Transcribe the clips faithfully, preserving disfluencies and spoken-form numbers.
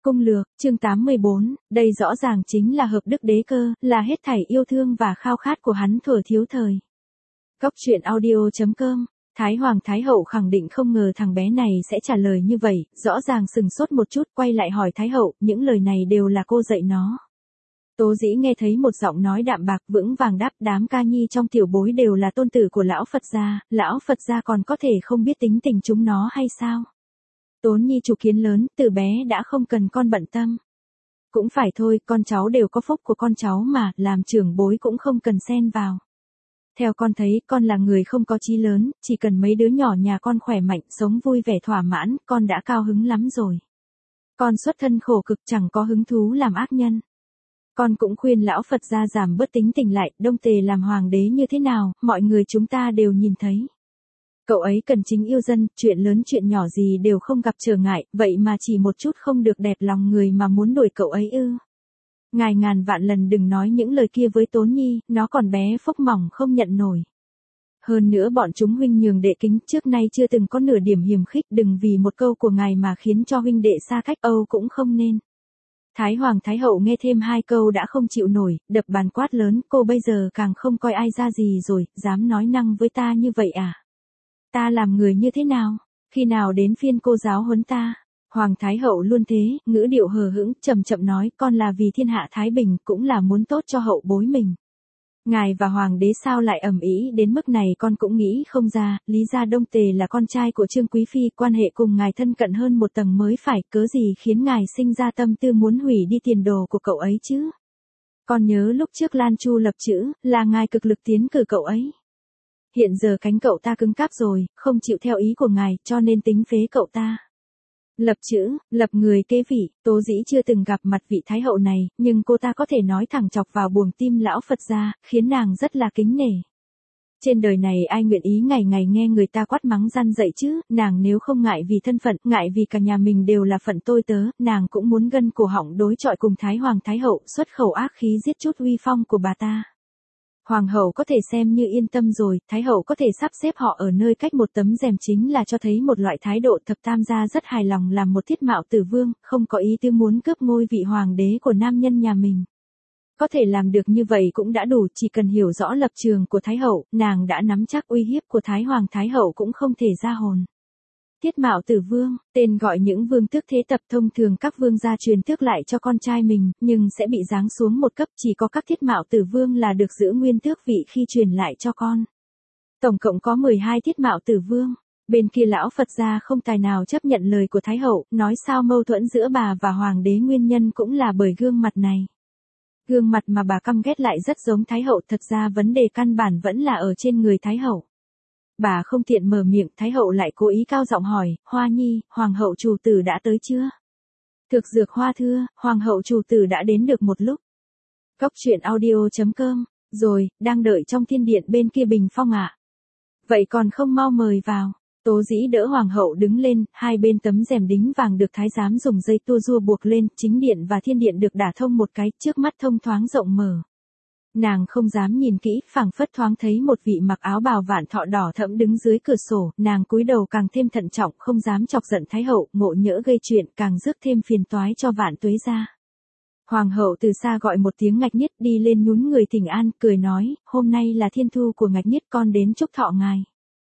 Cung lược, chương tám mươi bốn, đây rõ ràng chính là hợp đức đế cơ, là hết thảy yêu thương và khao khát của hắn thuở thiếu thời. Góc truyện audio chấm com, Thái Hoàng Thái Hậu khẳng định không ngờ thằng bé này sẽ trả lời như vậy, rõ ràng sừng sốt một chút quay lại hỏi Thái Hậu, những lời này đều là cô dạy nó. Tố Dĩ nghe thấy một giọng nói đạm bạc vững vàng đáp, đám ca nhi trong tiểu bối đều là tôn tử của lão Phật gia, lão Phật gia còn có thể không biết tính tình chúng nó hay sao? Tốn Nhi chủ kiến lớn, từ bé đã không cần con bận tâm. Cũng phải thôi, con cháu đều có phúc của con cháu mà, làm trưởng bối cũng không cần xen vào. Theo con thấy, con là người không có chí lớn, chỉ cần mấy đứa nhỏ nhà con khỏe mạnh, sống vui vẻ thỏa mãn, con đã cao hứng lắm rồi. Con xuất thân khổ cực chẳng có hứng thú làm ác nhân. Con cũng khuyên lão Phật gia giảm bớt tính tình lại, Đông Tề làm hoàng đế như thế nào, mọi người chúng ta đều nhìn thấy. Cậu ấy cần chính yêu dân, chuyện lớn chuyện nhỏ gì đều không gặp trở ngại, vậy mà chỉ một chút không được đẹp lòng người mà muốn đuổi cậu ấy ư. Ngài ngàn vạn lần đừng nói những lời kia với Tốn Nhi, nó còn bé phốc mỏng không nhận nổi. Hơn nữa bọn chúng huynh nhường đệ kính trước nay chưa từng có nửa điểm hiềm khích, đừng vì một câu của ngài mà khiến cho huynh đệ xa cách, Âu cũng không nên. Thái Hoàng Thái Hậu nghe thêm hai câu đã không chịu nổi, đập bàn quát lớn, cô bây giờ càng không coi ai ra gì rồi, dám nói năng với ta như vậy à? Ta làm người như thế nào? Khi nào đến phiên cô giáo huấn ta? Hoàng Thái Hậu luôn thế, ngữ điệu hờ hững, chậm chậm nói, con là vì thiên hạ thái bình, cũng là muốn tốt cho hậu bối mình. Ngài và Hoàng đế sao lại ầm ĩ đến mức này con cũng nghĩ không ra, lý ra Đông Tề là con trai của Trương Quý Phi, quan hệ cùng ngài thân cận hơn một tầng mới phải, cớ gì khiến ngài sinh ra tâm tư muốn hủy đi tiền đồ của cậu ấy chứ? Con nhớ lúc trước Lan Chu lập chữ, là ngài cực lực tiến cử cậu ấy. Hiện giờ cánh cậu ta cứng cáp rồi, không chịu theo ý của ngài, cho nên tính phế cậu ta. Lập chữ, lập người kế vị, Tố Dĩ chưa từng gặp mặt vị Thái Hậu này, nhưng cô ta có thể nói thẳng chọc vào buồng tim lão Phật gia, khiến nàng rất là kính nể. Trên đời này ai nguyện ý ngày ngày nghe người ta quát mắng răn dậy chứ, nàng nếu không ngại vì thân phận, ngại vì cả nhà mình đều là phận tôi tớ, nàng cũng muốn gân cổ họng đối chọi cùng Thái Hoàng Thái Hậu, xuất khẩu ác khí giết chút uy phong của bà ta. Hoàng hậu có thể xem như yên tâm rồi, Thái hậu có thể sắp xếp họ ở nơi cách một tấm rèm chính là cho thấy một loại thái độ thập tam gia rất hài lòng làm một thiết mạo tử vương, không có ý tư muốn cướp ngôi vị hoàng đế của nam nhân nhà mình. Có thể làm được như vậy cũng đã đủ, chỉ cần hiểu rõ lập trường của Thái hậu, nàng đã nắm chắc uy hiếp của Thái Hoàng Thái hậu cũng không thể ra hồn. Thiết mạo tử vương, tên gọi những vương tước thế tập thông thường các vương gia truyền tước lại cho con trai mình, nhưng sẽ bị giáng xuống một cấp, chỉ có các thiết mạo tử vương là được giữ nguyên tước vị khi truyền lại cho con. Tổng cộng có mười hai thiết mạo tử vương. Bên kia lão Phật gia không tài nào chấp nhận lời của Thái hậu, nói sao mâu thuẫn giữa bà và hoàng đế nguyên nhân cũng là bởi gương mặt này. Gương mặt mà bà căm ghét lại rất giống Thái hậu, thật ra vấn đề căn bản vẫn là ở trên người Thái hậu. Bà không tiện mở miệng, Thái hậu lại cố ý cao giọng hỏi, Hoa Nhi, Hoàng hậu chủ tử đã tới chưa? Thực dược Hoa thưa, Hoàng hậu chủ tử đã đến được một lúc. Góc truyện audio chấm com, rồi, đang đợi trong thiên điện bên kia bình phong ạ. Vậy còn không mau mời vào. Tố Dĩ đỡ Hoàng hậu đứng lên, hai bên tấm rèm đính vàng được thái giám dùng dây tua rua buộc lên, chính điện và thiên điện được đả thông một cái, trước mắt thông thoáng rộng mở. Nàng không dám nhìn kỹ, phảng phất thoáng thấy một vị mặc áo bào vạn thọ đỏ thẫm đứng dưới cửa sổ, nàng cúi đầu càng thêm thận trọng, không dám chọc giận Thái hậu, ngộ nhỡ gây chuyện, càng rước thêm phiền toái cho Vạn Tuế gia. Hoàng hậu từ xa gọi một tiếng Ngạch Niết, đi lên nhún người thỉnh an, cười nói, hôm nay là thiên thu của Ngạch Niết, con đến chúc thọ ngài.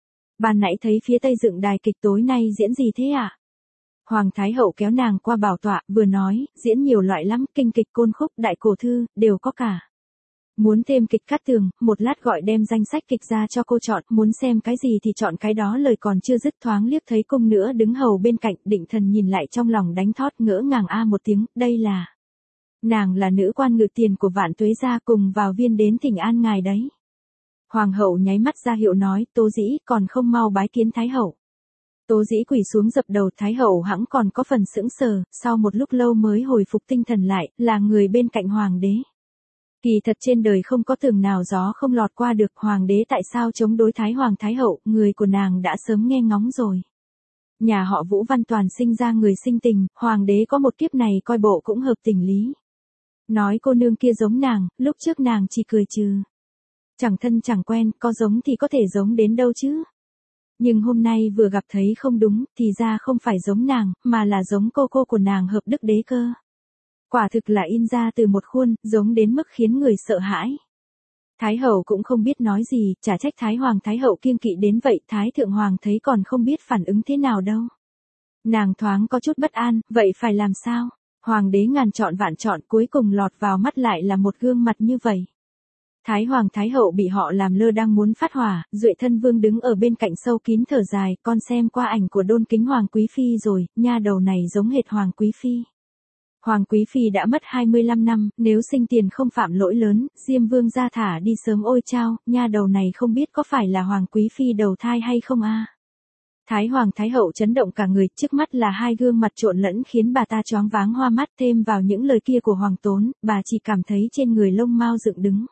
Ban nãy thấy phía tây dựng đài kịch, tối nay diễn gì thế ạ? À? Hoàng Thái hậu kéo nàng qua bảo tọa, vừa nói, diễn nhiều loại lắm, kinh kịch, côn khúc, đại cổ thư, đều có cả. Muốn thêm kịch cát tường, một lát gọi đem danh sách kịch ra cho cô chọn, muốn xem cái gì thì chọn cái đó. Lời còn chưa dứt thoáng liếc thấy cung nữa đứng hầu bên cạnh, Định Thần nhìn lại trong lòng đánh thót ngỡ ngàng a một tiếng, đây là... Nàng là nữ quan ngự tiền của Vạn Tuế gia, cùng vào viên đến thỉnh an ngài đấy. Hoàng hậu nháy mắt ra hiệu nói, Tố Dĩ còn không mau bái kiến Thái hậu. Tố Dĩ quỳ xuống dập đầu, Thái hậu hẵng còn có phần sững sờ, sau một lúc lâu mới hồi phục tinh thần lại, là người bên cạnh hoàng đế. Kỳ thật trên đời không có tường nào gió không lọt qua được, hoàng đế tại sao chống đối Thái Hoàng Thái hậu, người của nàng đã sớm nghe ngóng rồi. Nhà họ Vũ Văn toàn sinh ra người sinh tình, hoàng đế có một kiếp này coi bộ cũng hợp tình lý. Nói cô nương kia giống nàng, lúc trước nàng chỉ cười trừ. Chẳng thân chẳng quen, có giống thì có thể giống đến đâu chứ. Nhưng hôm nay vừa gặp thấy không đúng, thì ra không phải giống nàng, mà là giống cô cô của nàng Hợp Đức Đế Cơ. Quả thực là in ra từ một khuôn, giống đến mức khiến người sợ hãi. Thái hậu cũng không biết nói gì, chả trách Thái Hoàng Thái hậu kiêng kỵ đến vậy, Thái Thượng Hoàng thấy còn không biết phản ứng thế nào đâu. Nàng thoáng có chút bất an, vậy phải làm sao? Hoàng đế ngàn chọn vạn chọn, cuối cùng lọt vào mắt lại là một gương mặt như vậy. Thái Hoàng Thái hậu bị họ làm lơ đang muốn phát hỏa, Duệ Thân Vương đứng ở bên cạnh sâu kín thở dài, con xem qua ảnh của Đôn Kính Hoàng Quý Phi rồi, nha đầu này giống hệt Hoàng Quý Phi. Hoàng Quý Phi đã mất hai mươi lăm năm, nếu sinh tiền không phạm lỗi lớn, Diêm Vương ra thả đi sớm ôi chao, nha đầu này không biết có phải là Hoàng Quý Phi đầu thai hay không a? Thái Hoàng Thái hậu chấn động cả người, trước mắt là hai gương mặt trộn lẫn khiến bà ta choáng váng hoa mắt, thêm vào những lời kia của Hoàng Tốn, bà chỉ cảm thấy trên người lông mao dựng đứng.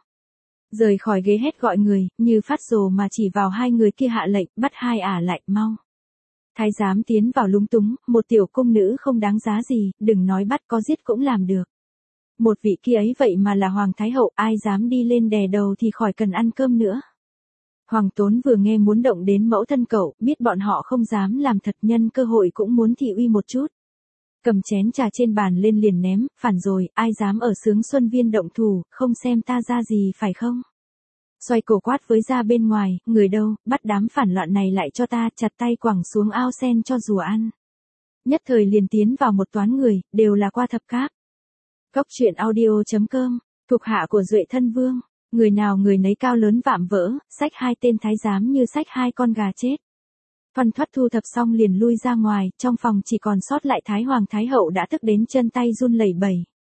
Rời khỏi ghế hét gọi người, như phát rồ mà chỉ vào hai người kia hạ lệnh, bắt hai ả lại, mau. Thái giám tiến vào lúng túng, một tiểu cung nữ không đáng giá gì, đừng nói bắt, có giết cũng làm được. Một vị kia ấy vậy mà là Hoàng Thái hậu, ai dám đi lên đè đầu thì khỏi cần ăn cơm nữa. Hoàng Tốn vừa nghe muốn động đến mẫu thân cậu, biết bọn họ không dám làm thật, nhân cơ hội cũng muốn thị uy một chút. Cầm chén trà trên bàn lên liền ném, phản rồi, ai dám ở Sướng Xuân Viên động thủ, không xem ta ra gì phải không? Xoay cổ quát với ra bên ngoài, người đâu, bắt đám phản loạn này lại cho ta, chặt tay quẳng xuống ao sen cho rùa ăn. Nhất thời liền tiến vào một toán người, đều là qua thập cáp. Cốc truyện audio chấm com, thuộc hạ của Duệ Thân Vương, người nào người nấy cao lớn vạm vỡ, xách hai tên thái giám như xách hai con gà chết. Thoăn thoắt thu thập xong liền lui ra ngoài, trong phòng chỉ còn sót lại Thái Hoàng Thái hậu đã tức đến chân tay run lẩy bẩy.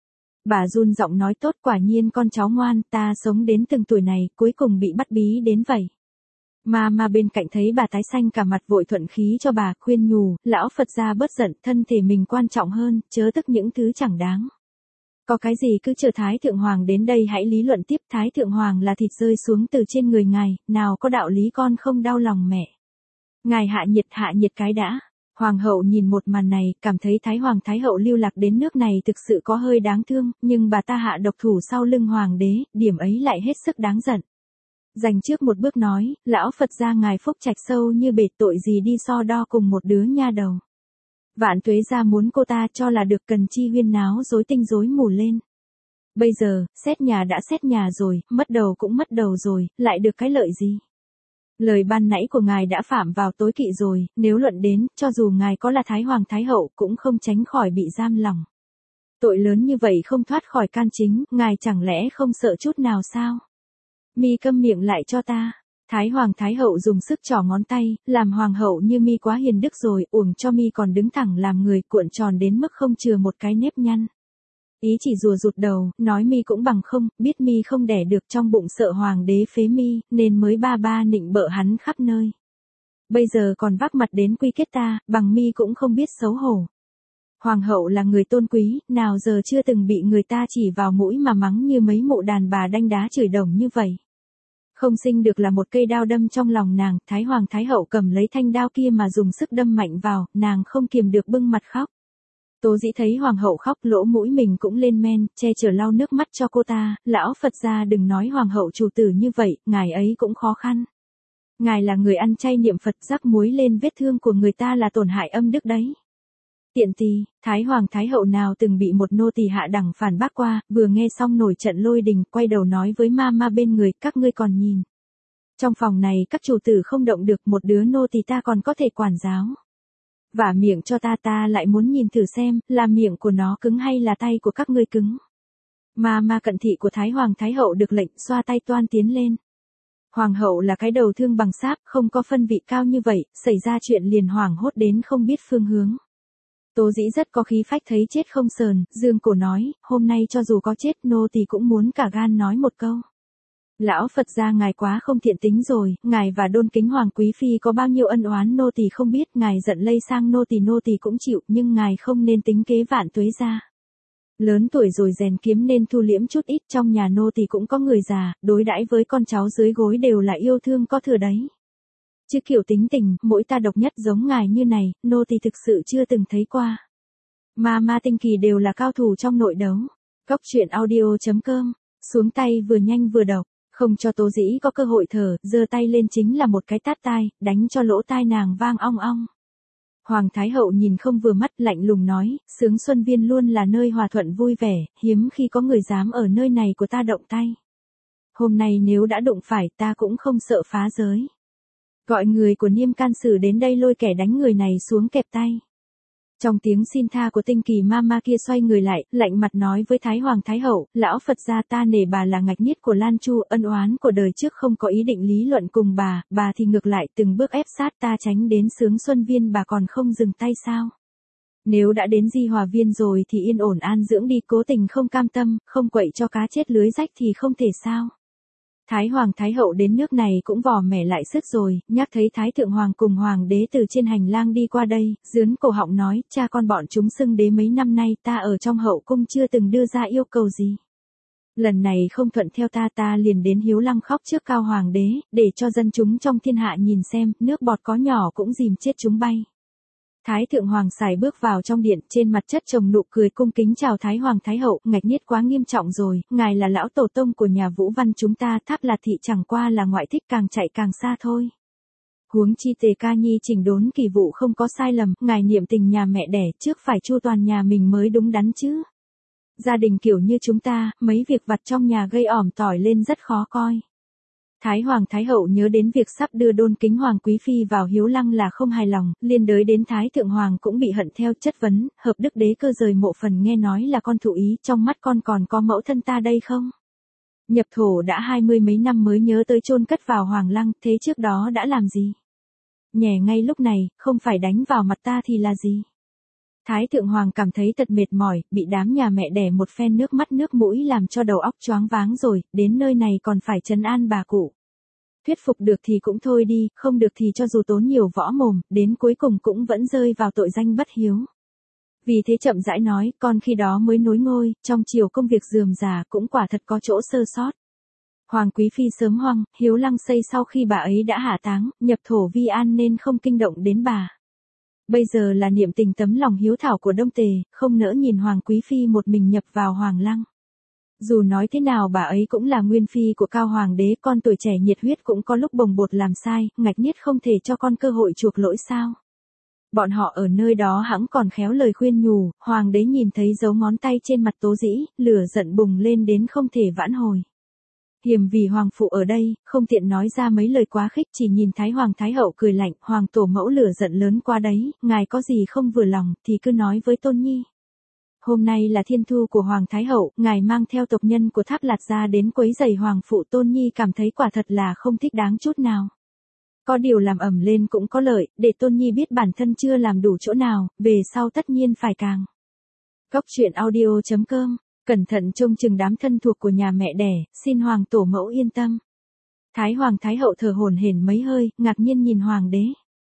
Bà run giọng nói tốt, quả nhiên con cháu ngoan, ta sống đến từng tuổi này, cuối cùng bị bắt bí đến vậy. Mà mà bên cạnh thấy bà tái xanh cả mặt vội thuận khí cho bà, khuyên nhủ, lão Phật gia bớt giận, thân thể mình quan trọng hơn, chớ tức những thứ chẳng đáng. Có cái gì cứ chờ Thái Thượng Hoàng đến đây hãy lý luận tiếp, Thái Thượng Hoàng là thịt rơi xuống từ trên người ngài, nào có đạo lý con không đau lòng mẹ. Ngài hạ nhiệt hạ nhiệt cái đã. Hoàng hậu nhìn một màn này, cảm thấy Thái Hoàng Thái hậu lưu lạc đến nước này thực sự có hơi đáng thương, nhưng bà ta hạ độc thủ sau lưng hoàng đế, điểm ấy lại hết sức đáng giận. Dành trước một bước nói, lão Phật gia ngài phúc trạch sâu như bể, tội gì đi so đo cùng một đứa nha đầu. Vạn tuế gia muốn cô ta cho là được, cần chi huyên náo rối tinh rối mù lên. Bây giờ, xét nhà đã xét nhà rồi, mất đầu cũng mất đầu rồi, lại được cái lợi gì? Lời ban nãy của ngài đã phạm vào tối kỵ rồi, nếu luận đến, cho dù ngài có là Thái Hoàng Thái hậu cũng không tránh khỏi bị giam lòng. Tội lớn như vậy không thoát khỏi can chính, ngài chẳng lẽ không sợ chút nào sao? Mi câm miệng lại cho ta. Thái Hoàng Thái hậu dùng sức trỏ ngón tay, làm hoàng hậu như Mi quá hiền đức rồi, uổng cho Mi còn đứng thẳng làm người, cuộn tròn đến mức không chừa một cái nếp nhăn. Ý chỉ rùa rụt đầu, nói Mi cũng bằng không, biết Mi không đẻ được, trong bụng sợ hoàng đế phế Mi, nên mới ba ba nịnh bợ hắn khắp nơi. Bây giờ còn vác mặt đến quy kết ta, bằng Mi cũng không biết xấu hổ. Hoàng hậu là người tôn quý, nào giờ chưa từng bị người ta chỉ vào mũi mà mắng như mấy mụ đàn bà đanh đá chửi đồng như vậy. Không sinh được là một cây đao đâm trong lòng nàng, Thái Hoàng Thái hậu cầm lấy thanh đao kia mà dùng sức đâm mạnh vào, nàng không kiềm được bưng mặt khóc. Tố Dĩ thấy hoàng hậu khóc, lỗ mũi mình cũng lên men, che chở lau nước mắt cho cô ta, lão Phật gia đừng nói hoàng hậu chủ tử như vậy, ngài ấy cũng khó khăn. Ngài là người ăn chay niệm Phật, rắc muối lên vết thương của người ta là tổn hại âm đức đấy. Tiện tì, Thái Hoàng Thái hậu nào từng bị một nô tỳ hạ đẳng phản bác qua, vừa nghe xong nổi trận lôi đình, quay đầu nói với ma ma bên người, các ngươi còn nhìn. Trong phòng này các chủ tử không động được, một đứa nô tỳ ta còn có thể quản giáo. Vả miệng cho ta, ta lại muốn nhìn thử xem, là miệng của nó cứng hay là tay của các ngươi cứng. Ma ma cận thị của Thái Hoàng Thái hậu được lệnh, xoa tay toan tiến lên. Hoàng hậu là cái đầu thương bằng sáp, không có phân vị cao như vậy, xảy ra chuyện liền hoảng hốt đến không biết phương hướng. Tố Dĩ rất có khí phách thấy chết không sờn, dương cổ nói, hôm nay cho dù có chết nô tỳ cũng muốn cả gan nói một câu. Lão Phật gia ngài quá không thiện tính rồi, ngài và Đôn Kính Hoàng Quý Phi có bao nhiêu ân oán nô tỳ không biết, ngài giận lây sang nô tỳ nô tỳ cũng chịu, nhưng ngài không nên tính kế Vạn Tuế gia. Lớn tuổi rồi rèn kiếm nên thu liễm chút ít, trong nhà nô tỳ cũng có người già, đối đãi với con cháu dưới gối đều là yêu thương có thừa đấy. Chứ kiểu tính tình, mỗi ta độc nhất giống ngài như này, nô tỳ thực sự chưa từng thấy qua. Ma ma tinh kỳ đều là cao thủ trong nội đấu. Cốc truyện audio chấm com, xuống tay vừa nhanh vừa độc. Không cho Tố Dĩ có cơ hội thở, giơ tay lên chính là một cái tát tai, đánh cho lỗ tai nàng vang ong ong. Hoàng Thái Hậu nhìn không vừa mắt, lạnh lùng nói, Sướng Xuân Viên luôn là nơi hòa thuận vui vẻ, hiếm khi có người dám ở nơi này của ta động tay. Hôm nay nếu đã đụng phải, ta cũng không sợ phá giới. Gọi người của Niêm Can Sử đến đây lôi kẻ đánh người này xuống kẹp tay. Trong tiếng xin tha của Tinh Kỳ ma ma kia xoay người lại, lạnh mặt nói với Thái Hoàng Thái Hậu, lão Phật gia ta nể bà là ngạch nhiết của Lan Chu, ân oán của đời trước không có ý định lý luận cùng bà, bà thì ngược lại từng bước ép sát ta tránh đến Sướng Xuân Viên, bà còn không dừng tay sao? Nếu đã đến Di Hòa Viên rồi thì yên ổn an dưỡng đi, cố tình không cam tâm, không quậy cho cá chết lưới rách thì không thể sao? Thái Hoàng Thái Hậu đến nước này cũng vò mẻ lại sức rồi, nhắc thấy Thái Thượng Hoàng cùng Hoàng đế từ trên hành lang đi qua đây, dướn cổ họng nói, cha con bọn chúng xưng đế mấy năm nay ta ở trong hậu cung chưa từng đưa ra yêu cầu gì. Lần này không thuận theo ta ta liền đến Hiếu Lăng khóc trước cao Hoàng đế, để cho dân chúng trong thiên hạ nhìn xem, nước bọt có nhỏ cũng dìm chết chúng bay. Thái Thượng Hoàng xài bước vào trong điện, trên mặt chất chồng nụ cười cung kính chào Thái Hoàng Thái Hậu, ngạch nhiết quá nghiêm trọng rồi, ngài là lão tổ tông của nhà Vũ Văn chúng ta, Tháp Lạt Thị chẳng qua là ngoại thích, càng chạy càng xa thôi. Huống chi Tề Ca Nhi chỉnh đốn kỳ vụ không có sai lầm, ngài niệm tình nhà mẹ đẻ trước phải chu toàn nhà mình mới đúng đắn chứ. Gia đình kiểu như chúng ta, mấy việc vặt trong nhà gây ỏm tỏi lên rất khó coi. Thái Hoàng Thái Hậu nhớ đến việc sắp đưa Đôn Kính Hoàng Quý Phi vào Hiếu Lăng là không hài lòng, liên đới đến Thái Thượng Hoàng cũng bị hận theo, chất vấn, hợp đức đế cơ rời mộ phần nghe nói là con thụ ý, trong mắt con còn có mẫu thân ta đây không? Nhập thổ đã hai mươi mấy năm mới nhớ tới chôn cất vào Hoàng Lăng, thế trước đó đã làm gì? Nhè ngay lúc này, không phải đánh vào mặt ta thì là gì? Thái Thượng Hoàng cảm thấy thật mệt mỏi, bị đám nhà mẹ đẻ một phen nước mắt nước mũi làm cho đầu óc choáng váng rồi, đến nơi này còn phải trấn an bà cụ. Thuyết phục được thì cũng thôi đi, không được thì cho dù tốn nhiều võ mồm, đến cuối cùng cũng vẫn rơi vào tội danh bất hiếu. Vì thế chậm rãi nói, con khi đó mới nối ngôi, trong chiều công việc rườm rà cũng quả thật có chỗ sơ sót. Hoàng Quý Phi sớm hoang, Hiếu Lăng xây sau khi bà ấy đã hạ táng, nhập thổ vi an nên không kinh động đến bà. Bây giờ là niệm tình tấm lòng hiếu thảo của Đông Tề, không nỡ nhìn Hoàng Quý Phi một mình nhập vào Hoàng Lăng. Dù nói thế nào bà ấy cũng là nguyên phi của cao Hoàng đế, con tuổi trẻ nhiệt huyết cũng có lúc bồng bột làm sai, ngạch nhiết không thể cho con cơ hội chuộc lỗi sao. Bọn họ ở nơi đó hẵng còn khéo lời khuyên nhủ, Hoàng đế nhìn thấy dấu ngón tay trên mặt Tố Dĩ, lửa giận bùng lên đến không thể vãn hồi. Hiềm vì Hoàng phụ ở đây, không tiện nói ra mấy lời quá khích, chỉ nhìn Thái Hoàng Thái Hậu cười lạnh, Hoàng tổ mẫu lửa giận lớn qua đấy, ngài có gì không vừa lòng thì cứ nói với Tôn Nhi. Hôm nay là thiên thu của Hoàng Thái Hậu, ngài mang theo tộc nhân của Tháp Lạt ra đến quấy rầy Hoàng phụ, Tôn Nhi cảm thấy quả thật là không thích đáng chút nào. Có điều làm ẩm lên cũng có lợi, để Tôn Nhi biết bản thân chưa làm đủ chỗ nào, về sau tất nhiên phải càng. Góc truyện audio chấm com, cẩn thận trông chừng đám thân thuộc của nhà mẹ đẻ, xin Hoàng tổ mẫu yên tâm. Thái Hoàng Thái Hậu thở hổn hển mấy hơi, ngạc nhiên nhìn Hoàng đế.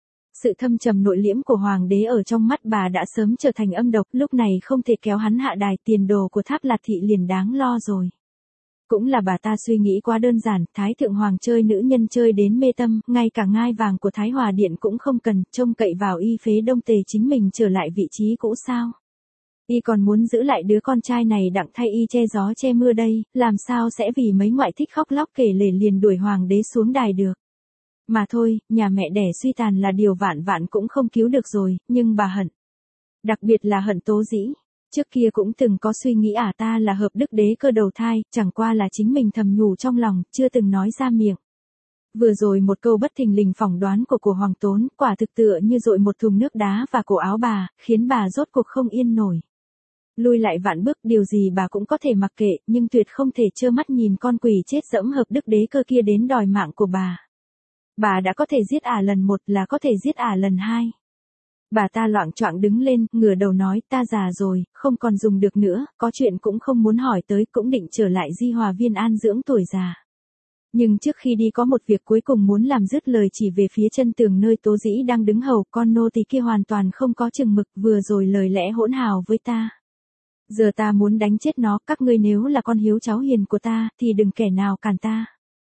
Sự thâm trầm nội liễm của Hoàng đế ở trong mắt bà đã sớm trở thành âm độc, lúc này không thể kéo hắn hạ đài, tiền đồ của Tháp Lạt Thị liền đáng lo rồi. Cũng là bà ta suy nghĩ quá đơn giản, Thái Thượng Hoàng chơi nữ nhân chơi đến mê tâm, ngay cả ngai vàng của Thái Hòa Điện cũng không cần, trông cậy vào y phế Đông Tề chính mình trở lại vị trí cũ sao. Y còn muốn giữ lại đứa con trai này đặng thay y che gió che mưa đây, làm sao sẽ vì mấy ngoại thích khóc lóc kể lể liền đuổi Hoàng đế xuống đài được. Mà thôi, nhà mẹ đẻ suy tàn là điều vạn vạn cũng không cứu được rồi, nhưng bà hận. Đặc biệt là hận Tố Dĩ. Trước kia cũng từng có suy nghĩ ả ta là hợp đức đế cơ đầu thai, chẳng qua là chính mình thầm nhủ trong lòng, chưa từng nói ra miệng. Vừa rồi một câu bất thình lình phỏng đoán của của Hoàng Tốn, quả thực tựa như dội một thùng nước đá vào cổ áo bà, khiến bà rốt cuộc không yên nổi. Lui lại vạn bước, điều gì bà cũng có thể mặc kệ, nhưng tuyệt không thể trơ mắt nhìn con quỷ chết dẫm hợp đức đế cơ kia đến đòi mạng của bà. Bà đã có thể giết ả lần một là có thể giết ả lần hai. Bà ta loạng choạng đứng lên, ngửa đầu nói, ta già rồi, không còn dùng được nữa, có chuyện cũng không muốn hỏi tới, cũng định trở lại Di Hòa Viên an dưỡng tuổi già. Nhưng trước khi đi có một việc cuối cùng muốn làm, dứt lời chỉ về phía chân tường nơi Tố Dĩ đang đứng hầu, con nô tỳ kia hoàn toàn không có chừng mực, vừa rồi lời lẽ hỗn hào với ta. Giờ ta muốn đánh chết nó, các ngươi nếu là con hiếu cháu hiền của ta, thì đừng kẻ nào cản ta.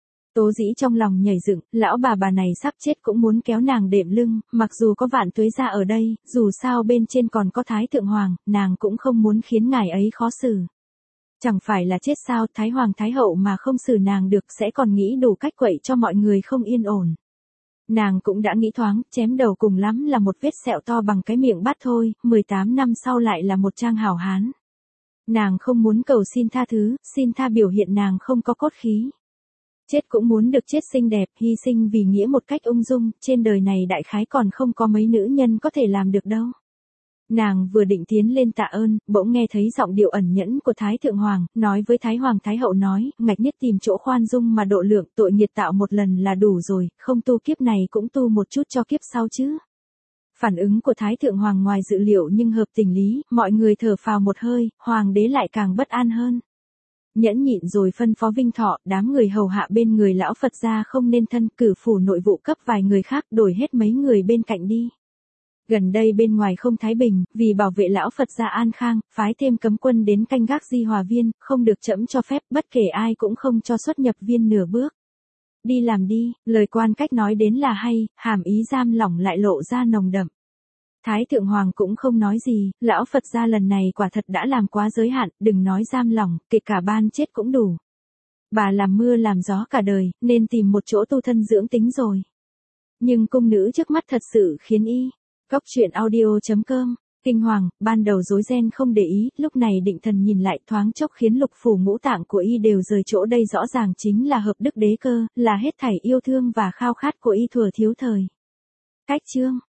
Tố Dĩ trong lòng nhảy dựng, lão bà bà này sắp chết cũng muốn kéo nàng đệm lưng, mặc dù có Vạn Tuế gia ở đây, dù sao bên trên còn có Thái Thượng Hoàng, nàng cũng không muốn khiến ngài ấy khó xử. Chẳng phải là chết sao, Thái Hoàng Thái Hậu mà không xử nàng được sẽ còn nghĩ đủ cách quậy cho mọi người không yên ổn. Nàng cũng đã nghĩ thoáng, chém đầu cùng lắm là một vết sẹo to bằng cái miệng bát thôi, mười tám năm sau lại là một trang hảo hán. Nàng không muốn cầu xin tha thứ, xin tha biểu hiện nàng không có cốt khí. Chết cũng muốn được chết xinh đẹp, hy sinh vì nghĩa một cách ung dung, trên đời này đại khái còn không có mấy nữ nhân có thể làm được đâu. Nàng vừa định tiến lên tạ ơn, bỗng nghe thấy giọng điệu ẩn nhẫn của Thái Thượng Hoàng, nói với Thái Hoàng Thái Hậu nói, ngạch nhất tìm chỗ khoan dung mà độ lượng, tội nghiệt tạo một lần là đủ rồi, không tu kiếp này cũng tu một chút cho kiếp sau chứ. Phản ứng của Thái Thượng Hoàng ngoài dự liệu nhưng hợp tình lý, mọi người thở phào một hơi, Hoàng đế lại càng bất an hơn. Nhẫn nhịn rồi phân phó Vinh Thọ, đám người hầu hạ bên người lão Phật gia không nên thân, cử phủ nội vụ cấp vài người khác, đổi hết mấy người bên cạnh đi. Gần đây bên ngoài không thái bình, vì bảo vệ lão Phật gia an khang, phái thêm cấm quân đến canh gác Di Hòa Viên, không được trẫm cho phép, bất kể ai cũng không cho xuất nhập viên nửa bước. Đi làm đi, lời quan cách nói đến là hay, hàm ý giam lỏng lại lộ ra nồng đậm. Thái Thượng Hoàng cũng không nói gì, lão Phật gia lần này quả thật đã làm quá giới hạn, đừng nói giam lỏng, kể cả ban chết cũng đủ. Bà làm mưa làm gió cả đời, nên tìm một chỗ tu thân dưỡng tính rồi. Nhưng cung nữ trước mắt thật sự khiến y. Góc truyện audio chấm com, kinh hoàng, ban đầu rối ren không để ý, lúc này định thần nhìn lại thoáng chốc khiến lục phủ ngũ tạng của y đều rời chỗ, đây rõ ràng chính là hợp đức đế cơ, là hết thảy yêu thương và khao khát của y thuở thiếu thời. Cách chương